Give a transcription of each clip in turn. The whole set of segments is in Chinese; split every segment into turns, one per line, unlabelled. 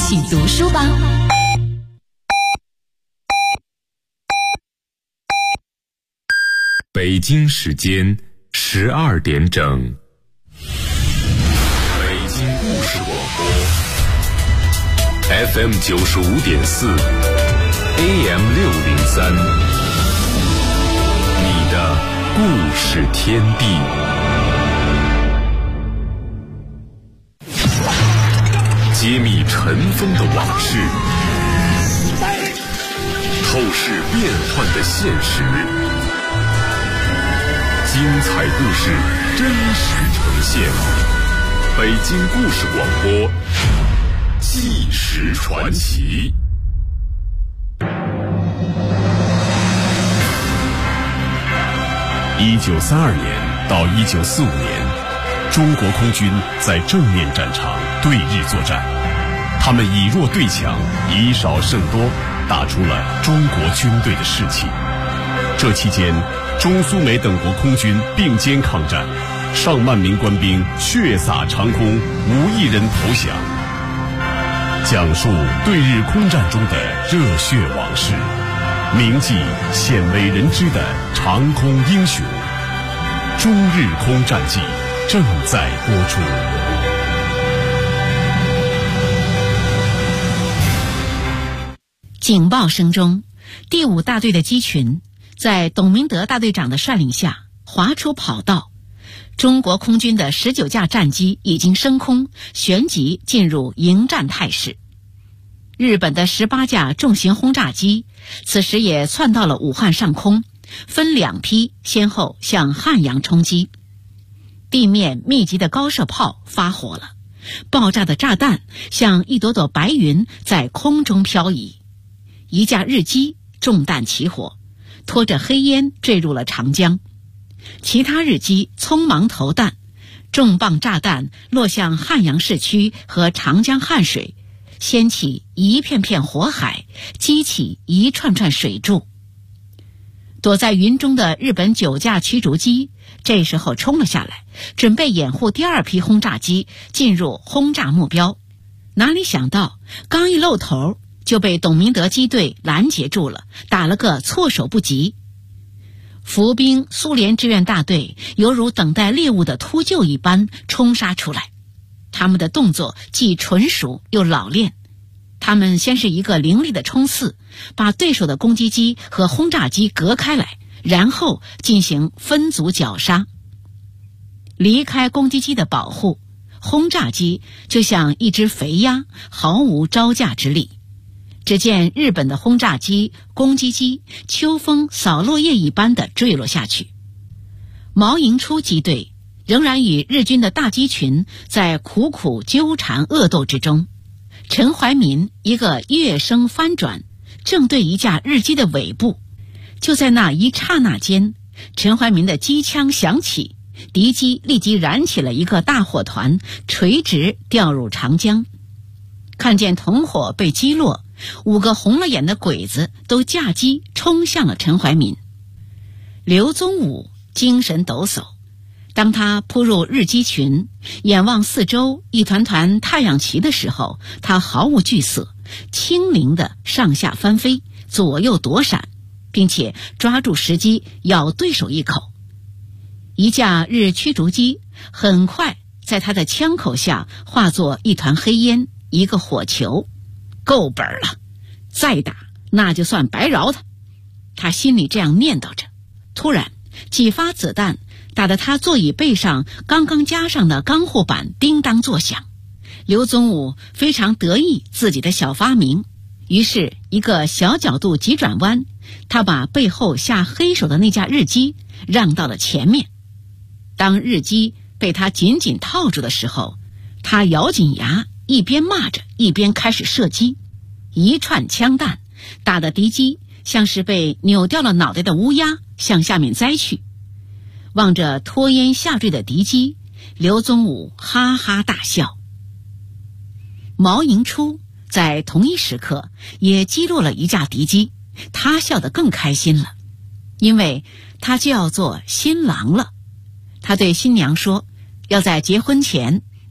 起读书吧。
北京时间12点整，北京故事广播 FM 95.4 AM 603，你的故事天地。揭秘尘封的往事，透视变幻的现实，精彩故事真实呈现。北京故事广播，纪实传奇。1932年到1945年，中国空军在正面战场对日作战，他们以弱对强，以少胜多，打出了中国军队的士气。这期间，中苏美等国空军并肩抗战，上万名官兵血洒长空，无一人投降。讲述对日空战中的热血往事，铭记鲜为人知的长空英雄。中日空战记正在播出。
警报声中，第5大队的机群在董明德大队长的率领下划出跑道，中国空军的19架战机已经升空，旋即进入迎战态势。日本的18架重型轰炸机此时也窜到了武汉上空，分2批先后向汉阳冲击。地面密集的高射炮发火了，爆炸的炸弹像一朵朵白云在空中飘移。一架日机中弹起火，拖着黑烟坠入了长江。其他日机匆忙投弹，重磅炸弹落向汉阳市区和长江汉水，掀起一片片火海，激起一串串水柱。躲在云中的日本9架驱逐机这时候冲了下来，准备掩护第2批轰炸机进入轰炸目标。哪里想到刚一露头就被董明德机队拦截住了，打了个措手不及。伏兵苏联志愿大队犹如等待猎物的秃鹫一般冲杀出来，他们的动作既纯熟又老练。他们先是一个凌厉的冲刺，把对手的攻击机和轰炸机隔开来，然后进行分组绞杀。离开攻击机的保护，轰炸机就像一只肥鸭，毫无招架之力。只见日本的轰炸机、攻击机秋风扫落叶一般的坠落下去。毛营初机队仍然与日军的大机群在苦苦纠缠恶斗之中。陈怀民一个跃升翻转，正对一架日机的尾部。就在那一刹那间，陈怀民的机枪响起，敌机立即燃起了一个大火团，垂直掉入长江。看见同伙被击落，5个红了眼的鬼子都驾机冲向了陈怀民。刘宗武精神抖擞，当他扑入日机群，眼望四周一团团太阳旗的时候，他毫无惧色，轻灵地上下翻飞，左右躲闪，并且抓住时机咬对手一口。一架日驱逐机很快在他的枪口下化作一团黑烟，一个火球。够本了，再打那就算白饶他。他心里这样念叨着。突然几发子弹打得他座椅背上刚刚加上的钢护板叮当作响。刘宗武非常得意自己的小发明，于是一个小角度急转弯，他把背后下黑手的那架日机让到了前面。当日机被他紧紧套住的时候，他咬紧牙，一边骂着一边开始射击。一串枪弹打得敌机像是被扭掉了脑袋的乌鸦向下面栽去。望着拖烟下坠的敌机，刘宗武哈哈大笑。毛营初在同一时刻也击落了一架敌机，他笑得更开心了，因为他就要做新郎了。他对新娘说，要在结婚前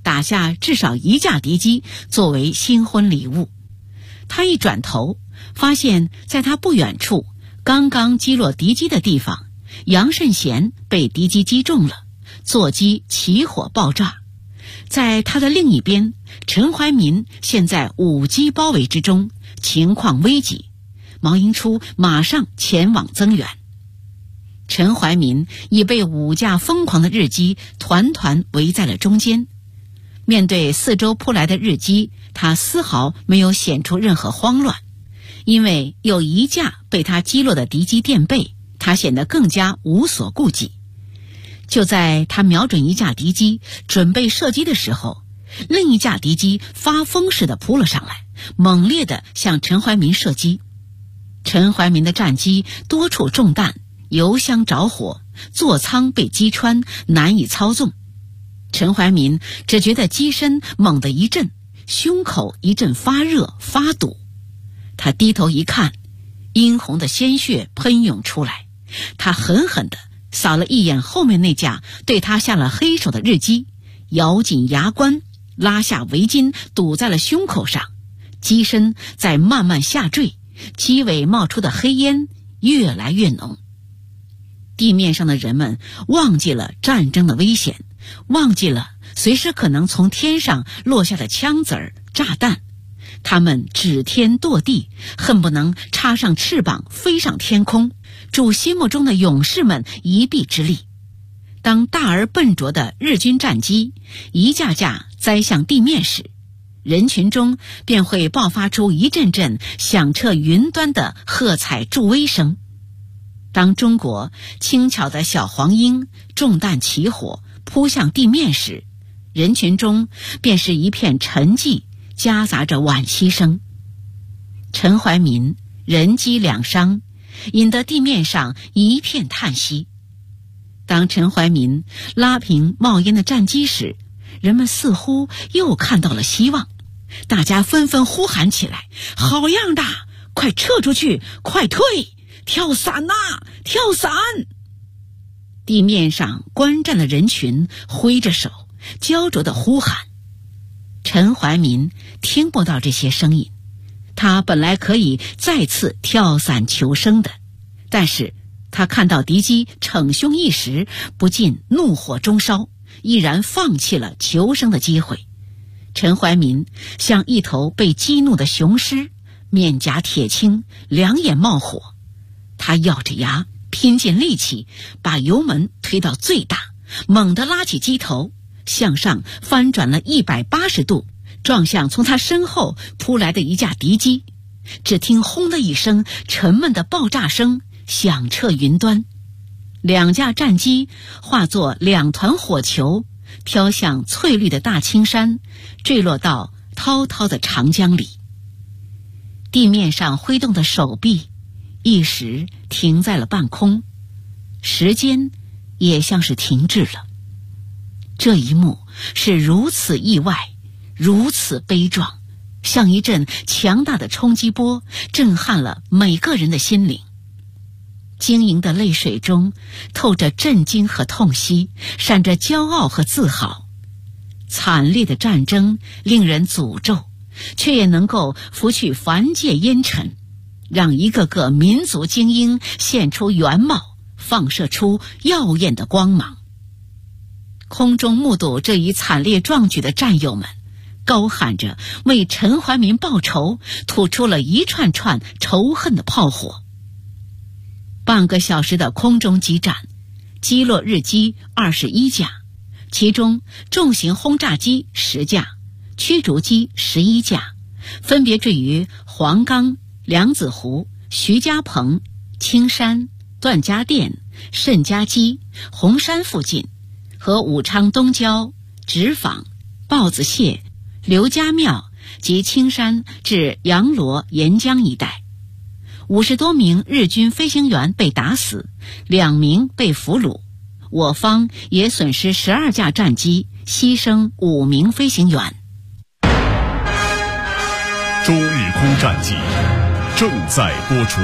打下至少1架敌机作为新婚礼物。他一转头，发现在他不远处，刚刚击落敌机的地方，杨慎贤被敌机击中了，座机起火爆炸。在他的另一边，陈怀民现在5机包围之中，情况危急。毛应初马上前往增援。陈怀民已被5架疯狂的日机团团围在了中间。面对四周扑来的日机，他丝毫没有显出任何慌乱，因为有1架被他击落的敌机垫背，他显得更加无所顾忌。就在他瞄准1架敌机准备射击的时候，另1架敌机发疯似的扑了上来，猛烈地向陈怀民射击。陈怀民的战机多处中弹，油箱着火，座舱被击穿，难以操纵。陈怀民只觉得机身猛地一震，胸口一阵发热发堵。他低头一看，殷红的鲜血喷涌出来，他狠狠地扫了一眼后面那架对他下了黑手的日机，咬紧牙关，拉下围巾堵在了胸口上，机身在慢慢下坠，机尾冒出的黑烟越来越浓。地面上的人们忘记了战争的危险，忘记了随时可能从天上落下的枪子儿、炸弹。他们指天跺地，恨不能插上翅膀飞上天空，助心目中的勇士们一臂之力。当大而笨拙的日军战机一架架栽向地面时，人群中便会爆发出一阵阵响彻云端的喝彩助威声。当中国轻巧的小黄鹰中弹起火扑向地面时，人群中便是一片沉寂，夹杂着惋惜声。陈怀民人机2伤，引得地面上一片叹息。当陈怀民拉平冒烟的战机时，人们似乎又看到了希望，大家纷纷呼喊起来：好样的，快撤出去，快退，跳伞呐，跳伞！地面上观战的人群挥着手，焦灼地呼喊。陈怀民听不到这些声音，他本来可以再次跳伞求生的，但是他看到敌机逞凶一时，不禁怒火中烧，毅然放弃了求生的机会。陈怀民像一头被激怒的雄狮，面颊铁青，两眼冒火。他咬着牙，拼尽力气，把油门推到最大，猛地拉起机头，向上翻转了180度，撞向从他身后扑来的一架敌机。只听轰的一声，沉闷的爆炸声响彻云端，2架战机化作2团火球，飘向翠绿的大青山，坠落到滔滔的长江里。地面上挥动的手臂一时停在了半空，时间也像是停滞了。这一幕是如此意外，如此悲壮，像一阵强大的冲击波，震撼了每个人的心灵。晶莹的泪水中透着震惊和痛惜，闪着骄傲和自豪。惨烈的战争令人诅咒，却也能够拂去凡界烟尘，让一个个民族精英现出原貌，放射出耀眼的光芒。空中目睹这一惨烈壮举的战友们高喊着为陈怀民报仇，吐出了一串串仇恨的炮火。半个小时的空中激战，击落日机21架，其中重型轰炸机10架，驱逐机11架，分别坠于黄冈、梁子湖、徐家棚、青山、段家店、慎家基、红山附近，和武昌东郊、直坊、豹子蟹、刘家庙及青山至阳罗沿江一带。50多名日军飞行员被打死，2名被俘虏，我方也损失12架战机，牺牲5名飞行员。
中日空战记正在播出。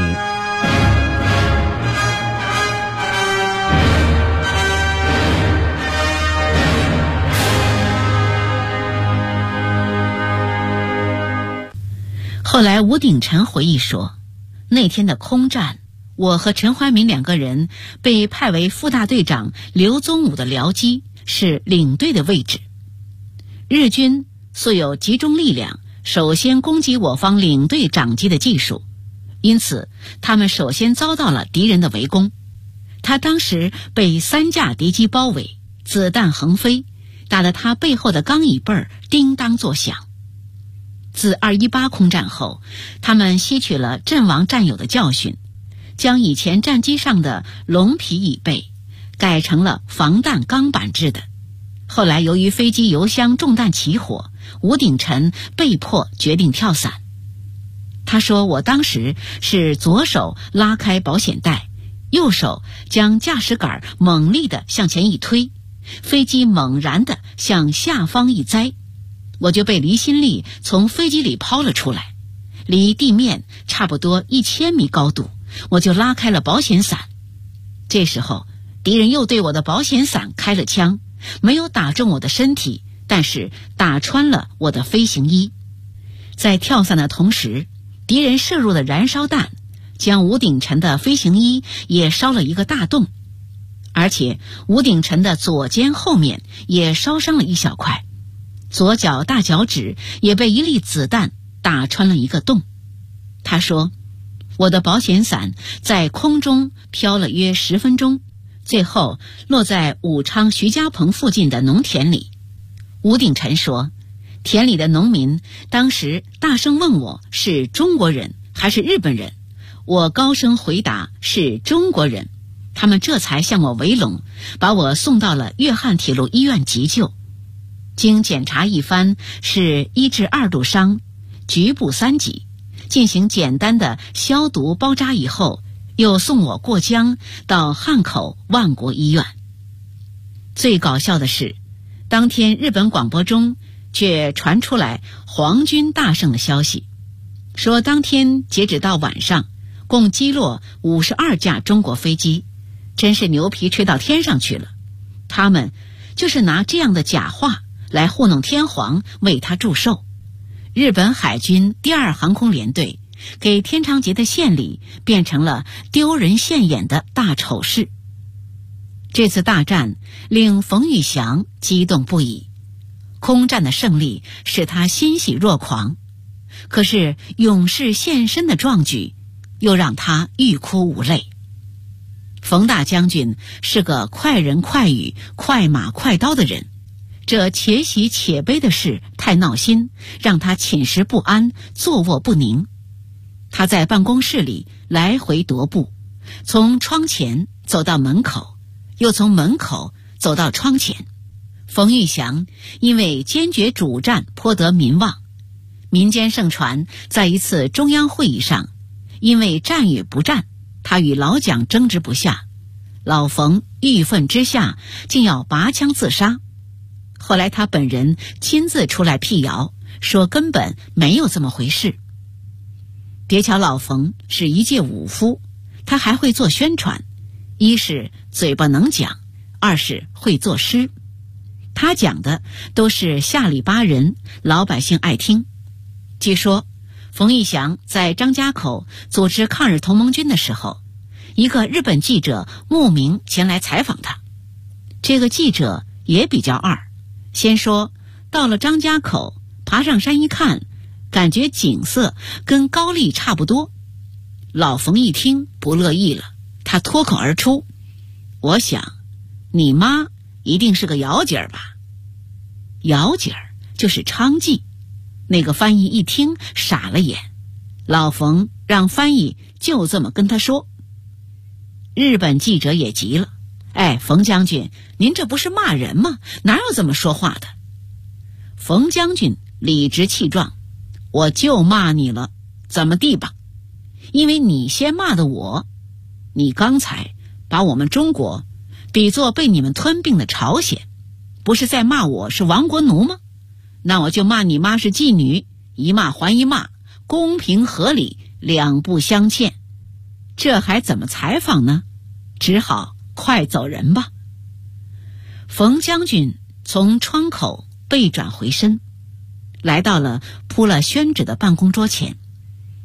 后来吴鼎臣回忆说，那天的空战，我和陈怀民2个人被派为副大队长刘宗武的僚机，是领队的位置。日军素有集中力量首先攻击我方领队长机的技术，因此他们首先遭到了敌人的围攻。他当时被3架敌机包围，子弹横飞，打得他背后的钢椅背叮当作响。自218空战后，他们吸取了阵亡战友的教训，将以前战机上的龙皮椅背改成了防弹钢板制的。后来由于飞机油箱中弹起火，吴鼎臣被迫决定跳伞。他说，我当时是左手拉开保险带，右手将驾驶杆猛力地向前一推，飞机猛然地向下方一栽，我就被离心力从飞机里抛了出来，离地面差不多1000米高度，我就拉开了保险伞。这时候敌人又对我的保险伞开了枪，没有打中我的身体，但是打穿了我的飞行衣。在跳伞的同时，敌人射入的燃烧弹将吴鼎臣的飞行衣也烧了一个大洞，而且吴鼎臣的左肩后面也烧伤了一小块，左脚大脚趾也被一粒子弹打穿了一个洞。他说，我的保险伞在空中飘了约10分钟，最后落在武昌徐家棚附近的农田里。吴鼎臣说，田里的农民当时大声问我是中国人还是日本人，我高声回答是中国人，他们这才向我围拢，把我送到了粤汉铁路医院急救。经检查一番，是1至2度伤，局部3级，进行简单的消毒包扎以后，又送我过江到汉口万国医院。最搞笑的是，当天日本广播中却传出来皇军大胜的消息，说当天截止到晚上共击落52架中国飞机，真是牛皮吹到天上去了。他们就是拿这样的假话来糊弄天皇，为他祝寿。日本海军第2航空联队给天长节的献礼变成了丢人现眼的大丑事。这次大战令冯玉祥激动不已，空战的胜利使他欣喜若狂，可是勇士献身的壮举又让他欲哭无泪。冯大将军是个快人快语、快马快刀的人，这且喜且悲的事太闹心，让他寝食不安，坐卧不宁。他在办公室里来回踱步，从窗前走到门口，又从门口走到窗前。冯玉祥因为坚决主战颇得民望，民间盛传在一次中央会议上，因为战与不战，他与老蒋争执不下，老冯郁愤之下竟要拔枪自杀。后来他本人亲自出来辟谣，说根本没有这么回事。别瞧老冯是一介武夫，他还会做宣传，一是嘴巴能讲，二是会作诗。他讲的都是下里巴人，老百姓爱听。据说冯玉祥在张家口组织抗日同盟军的时候，一个日本记者慕名前来采访他。这个记者也比较二，先说到了张家口，爬上山一看，感觉景色跟高丽差不多。老冯一听不乐意了，他脱口而出，我想你妈一定是个姚姐儿吧。姚姐儿就是娼妓。那个翻译一听傻了眼，老冯让翻译就这么跟他说。日本记者也急了，冯将军，您这不是骂人吗？哪有这么说话的？冯将军理直气壮，我就骂你了，怎么地吧？因为你先骂的我，你刚才把我们中国比作被你们吞并的朝鲜，不是在骂我是亡国奴吗？那我就骂你妈是妓女，一骂还一骂，公平合理，两不相欠。这还怎么采访呢？只好快走人吧。冯将军从窗口背转回身，来到了铺了宣纸的办公桌前，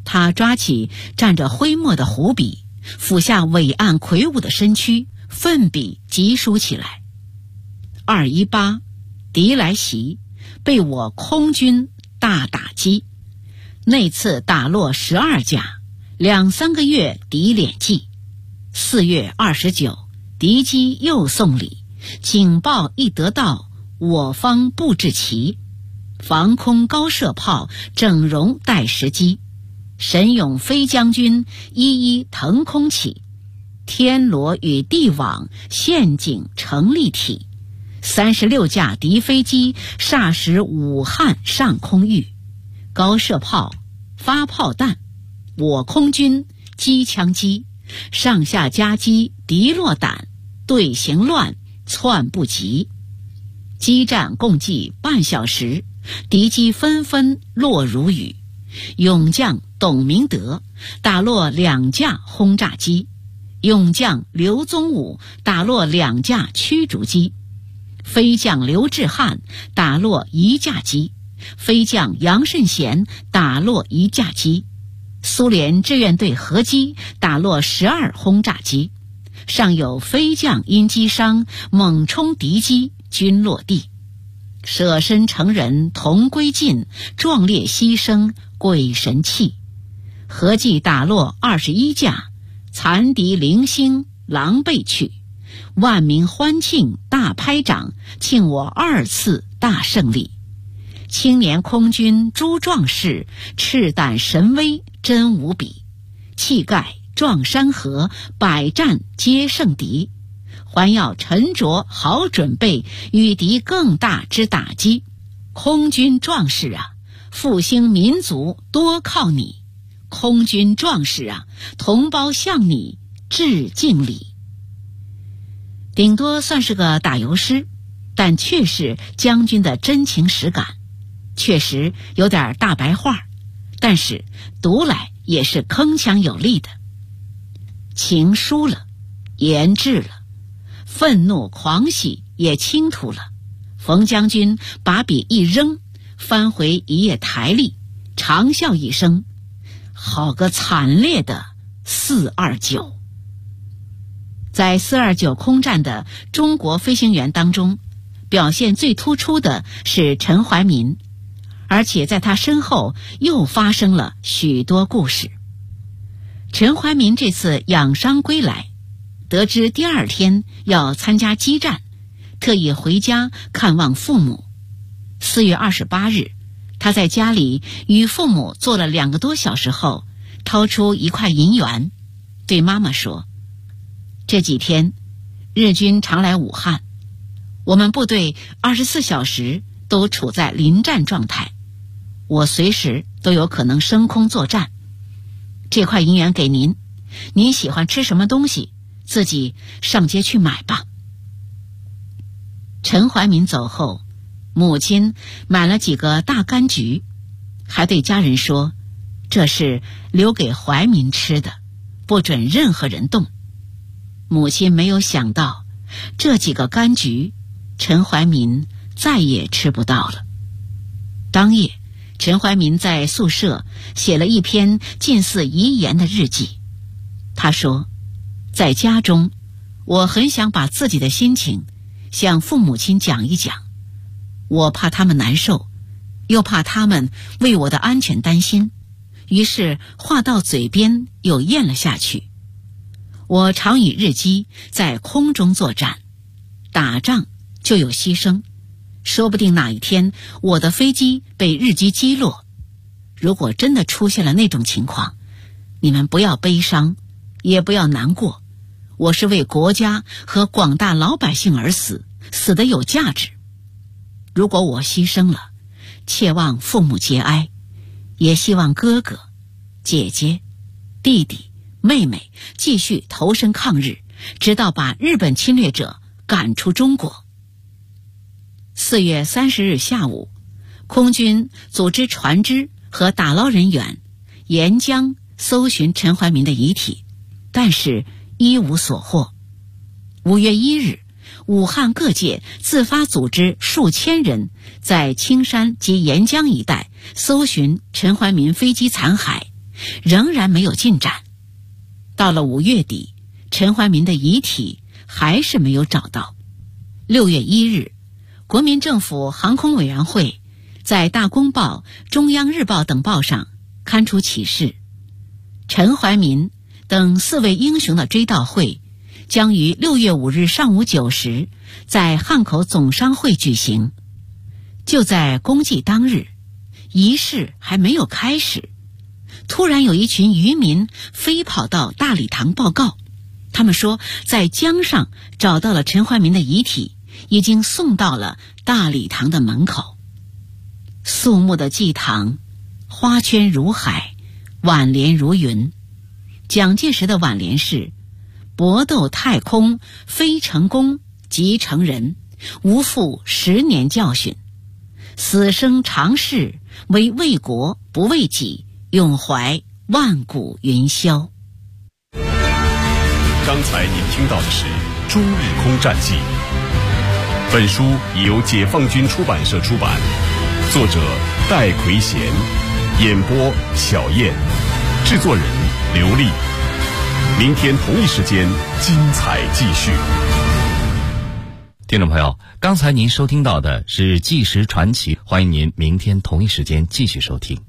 他抓起蘸着灰墨的湖笔，俯下伟岸魁梧的身躯，奋笔疾书起来。218敌来袭，被我空军大打击，那次打落12架，2-3个月敌敛迹。4月29，敌机又送礼，警报一得到，我方布置齐，防空高射炮整容待时机，神勇飞将军一一腾空起，天罗与地网陷阱成立体，36架敌飞机霎时武汉上空域，高射炮发炮弹，我空军机枪击，上下夹击敌落胆，队形乱窜不及。激战共计半小时，敌机纷纷落如雨。勇将董明德打落2架轰炸机，勇将刘宗武打落2架驱逐机，飞将刘志汉打落1架机，飞将杨慎贤打落1架机，苏联志愿队合击打落12轰炸机，尚有飞将因机伤猛冲敌机，均落地。舍身成仁同归尽，壮烈牺牲鬼神气。合计打落21架，残敌零星狼狈去。万民欢庆大拍掌，庆我2次大胜利。青年空军诸壮士，赤胆神威真无比。气概壮山河，百战皆胜敌。还要沉着好准备，与敌更大之打击。空军壮士啊，复兴民族多靠你。空军壮士啊，同胞向你致敬礼。顶多算是个打油诗，但却是将军的真情实感，确实有点大白话，但是读来也是铿锵有力的。情疏了，言志了，愤怒狂喜也倾吐了。冯将军把笔一扔，翻回一页台历，长啸一声，好个惨烈的429。在429空战的中国飞行员当中，表现最突出的是陈怀民，而且在他身后又发生了许多故事。陈怀民这次养伤归来，得知第2天要参加激战，特意回家看望父母。4月28日，他在家里与父母坐了2个多小时后，掏出1块银元，对妈妈说：这几天日军常来武汉，我们部队24小时都处在临战状态，我随时都有可能升空作战。这块银元给您，您喜欢吃什么东西，自己上街去买吧。陈怀民走后，母亲买了几个大柑橘，还对家人说，这是留给怀民吃的，不准任何人动。母亲没有想到，这几个柑橘陈怀民再也吃不到了。当夜，陈怀民在宿舍写了一篇近似遗言的日记。他说，在家中，我很想把自己的心情向父母亲讲一讲，我怕他们难受，又怕他们为我的安全担心，于是话到嘴边又咽了下去。我常以日机在空中作战，打仗就有牺牲，说不定哪一天我的飞机被日机击落。如果真的出现了那种情况，你们不要悲伤，也不要难过，我是为国家和广大老百姓而死，死得有价值。如果我牺牲了，切望父母节哀，也希望哥哥、姐姐、弟弟、妹妹继续投身抗日，直到把日本侵略者赶出中国。4月30日下午，空军组织船只和打捞人员沿江搜寻陈怀民的遗体，但是一无所获。5月1日，武汉各界自发组织数千人在青山及沿江一带搜寻陈怀民飞机残骸， 仍然没有进展。到了5月底，陈怀民的遗体还是没有找到。6月1日，国民政府航空委员会在《大公报》《中央日报》等报上刊出启事，陈怀民等4位英雄的追悼会将于6月5日上午9时在汉口总商会举行。就在公祭当日，仪式还没有开始，突然有一群渔民飞跑到大礼堂报告，他们说在江上找到了陈怀民的遗体，已经送到了大礼堂的门口。肃穆的祭堂，花圈如海，挽联如云。蒋介石的挽联是：搏斗太空，非成功即成仁，无负10年教训，死生常事，唯为国不为己，永怀万古云霄。
刚才您听到的是《中日空战记》，本书已由解放军出版社出版，作者戴奎贤，演播小燕，制作人刘丽。明天同一时间精彩继续。
听众朋友，刚才您收听到的是《纪实传奇》，欢迎您明天同一时间继续收听。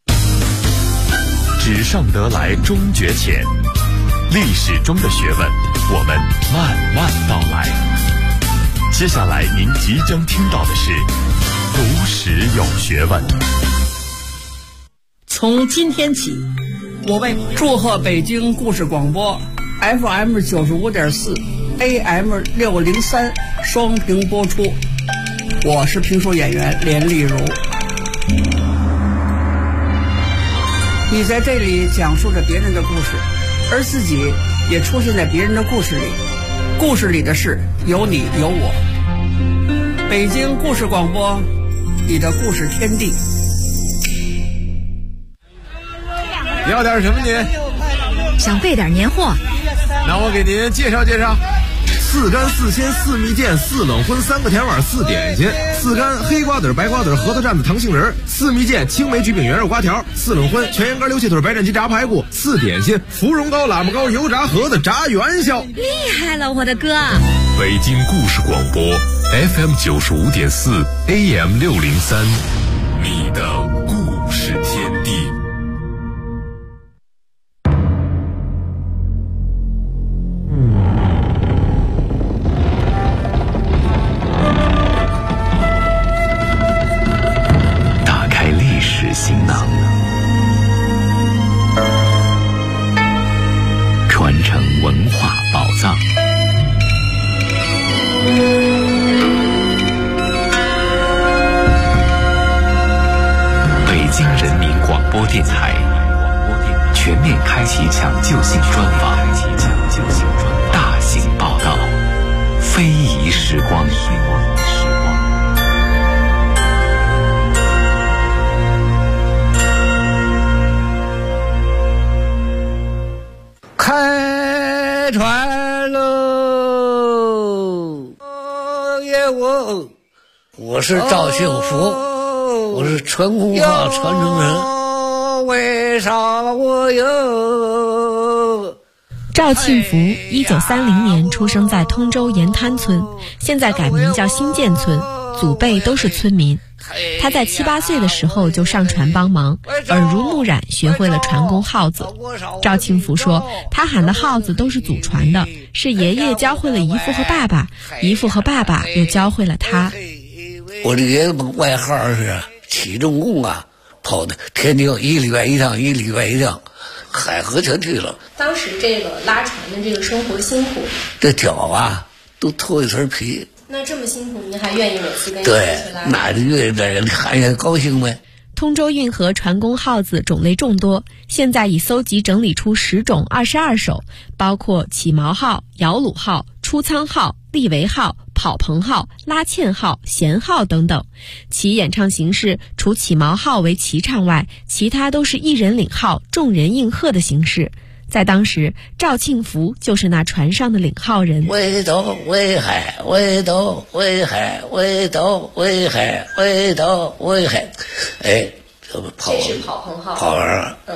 纸上得来终觉浅，历史中的学问，我们慢慢道来。接下来您即将听到的是读史有学问。
从今天起，我为祝贺北京故事广播 FM 95.4 AM 603双屏播出。我是评书演员连丽如。你在这里讲述着别人的故事，而自己也出现在别人的故事里，故事里的事有你有我。北京故事广播，你的故事天地。
要点什么您？
想备点年货。
那我给您介绍介绍：4干4鲜4蜜饯4冷荤3个甜碗4点心，4干黑瓜子白瓜子核桃蘸子糖杏仁，4蜜饯青梅橘饼圆肉瓜条，4冷荤全羊肝溜气腿白斩鸡炸排骨，4点心芙蓉糕喇嘛糕油炸盒子炸元宵。
厉害了，我的哥！
北京故事广播 FM 95.4 AM 603，你的故事天地。行囊，传承文化宝藏。北京人民广播电台全面开启抢救性专访，大型报道，非遗时光。
开船喽！我是赵幸福，我是船工号传承人。为啥我有？
赵庆福1930年出生在通州盐滩村，现在改名叫新建村，祖辈都是村民。他在7、8岁的时候就上船帮忙，耳濡目染学会了船工号子。赵庆福说，他喊的号子都是祖传的，是爷爷教会了姨父和爸爸，姨父和爸爸又教会了他。
我的爷爷外号是起重工啊，跑的天津1礼拜1趟，1礼拜1趟，海河全去了。
当时这个拉船的这个生活辛苦，
这脚啊都脱一层皮。
那这么辛苦，您还愿意每次跟
对，那就愿意在人看见高兴呗。
通州运河船工号子种类众多，现在已搜集整理出10种22首，包括起锚号、摇橹号、出舱号、立桅号、跑棚号、拉纤号、弦号等等。其演唱形式除起锚号为齐唱外，其他都是一人领号，众人应和的形式。在当时，赵庆福就是那船上的领号人。
围斗围海，围斗围海，围斗围海，围斗围海。哎，这不跑，
这是跑棚号。
跑完了，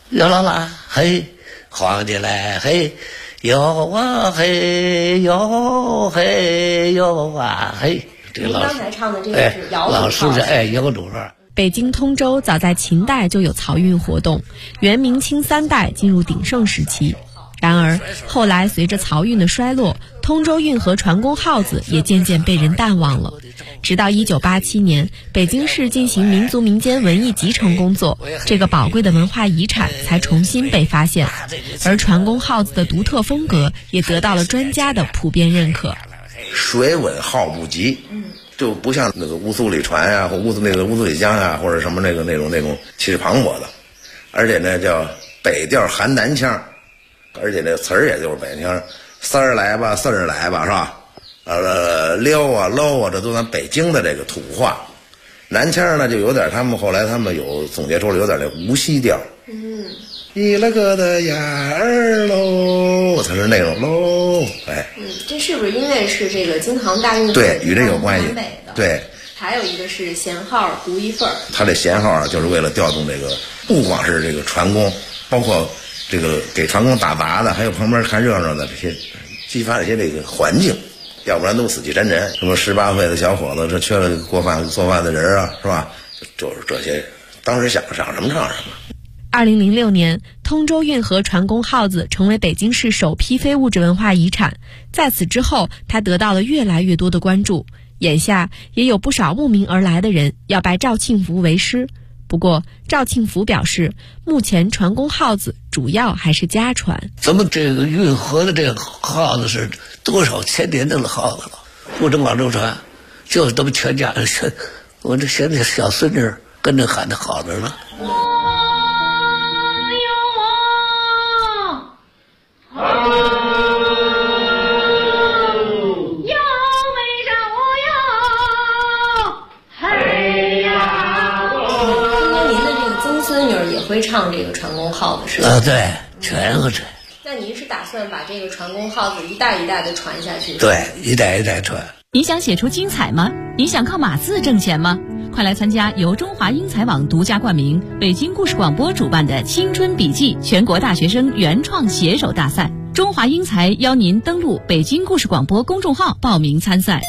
哟啦啦嘿，皇帝来嘿，哟啊嘿，哟嘿哟啊嘿。
您刚才唱的这个是摇
老师是摇橹号。
北京通州早在秦代就有漕运活动，元明清3代进入鼎盛时期。然而后来随着漕运的衰落，通州运河船工号子也渐渐被人淡忘了。直到1987年，北京市进行民族民间文艺集成工作，这个宝贵的文化遗产才重新被发现，而船工号子的独特风格也得到了专家的普遍认可。
水稳号不急，就不像那个乌苏里船啊，或乌苏里江啊，或者什么那种气势磅礴的，而且呢叫北调含南腔，而且那词儿也就是北腔，丝儿来吧，四儿来吧，是吧？溜啊搂啊，这都咱北京的这个土话。南腔呢就有点，他们后来有总结出了有点那无锡调。一了个的眼儿喽，它是那种喽，
这是不是因为是这个京杭大运河？
对，与这有关系。对，
还有一个是弦号独一份儿。
它这弦号啊，就是为了调动这个，不光是这个船工，包括这个给船工打杂的，还有旁边看热闹的这些，激发一些这个环境，要不然都死气沉沉。什么18岁的小伙子，这缺了做饭的人啊，是吧？就是这些，当时想什么唱什么。
2006年，通州运河船工号子成为北京市首批非物质文化遗产。在此之后，它得到了越来越多的关注。眼下也有不少慕名而来的人要拜赵庆福为师。不过，赵庆福表示，目前船工号子主要还是家传。
咱们这个运河的这个号子是多少千年的号子了，不止广州船，就是咱们全家人，我这现在小孙女跟着喊的好着呢。
会唱这个船工号子是吧？
对，全会唱。
那您是打算把这个船工号子一代一代的传下去？
对，一代一代传。
你想写出精彩吗？你想靠码字挣钱吗？快来参加由中华英才网独家冠名、北京故事广播主办的青春笔记全国大学生原创写手大赛。中华英才邀您登录北京故事广播公众号报名参赛。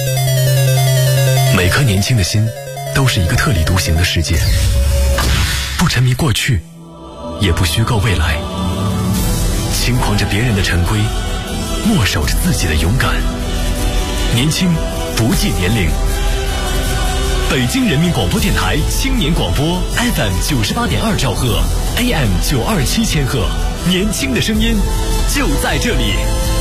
每颗年轻的心都是一个特立独行的世界，不沉迷过去，也不虚构未来，轻狂着别人的陈规，默守着自己的勇敢。年轻不计年龄。北京人民广播电台青年广播 FM 98.2兆赫 AM 927千赫，年轻的声音就在这里。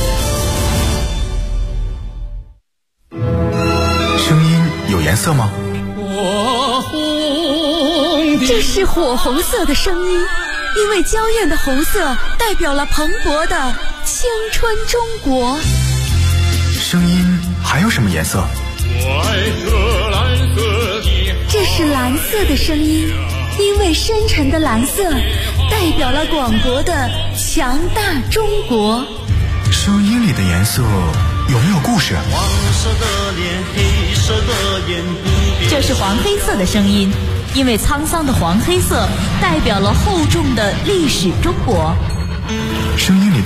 声音有颜色吗？
这是火红色的声音，因为娇艳的红色代表了蓬勃的青春中国。
声音还有什么颜色？
这是蓝色的声音，因为深沉的蓝色代表了广博的强大中国。
声音里的颜色有没有故事？
黄色的脸，黑色的眼，
这是黄黑色的声音，因为沧桑的黄黑色代表了厚重的历史中国。
声音里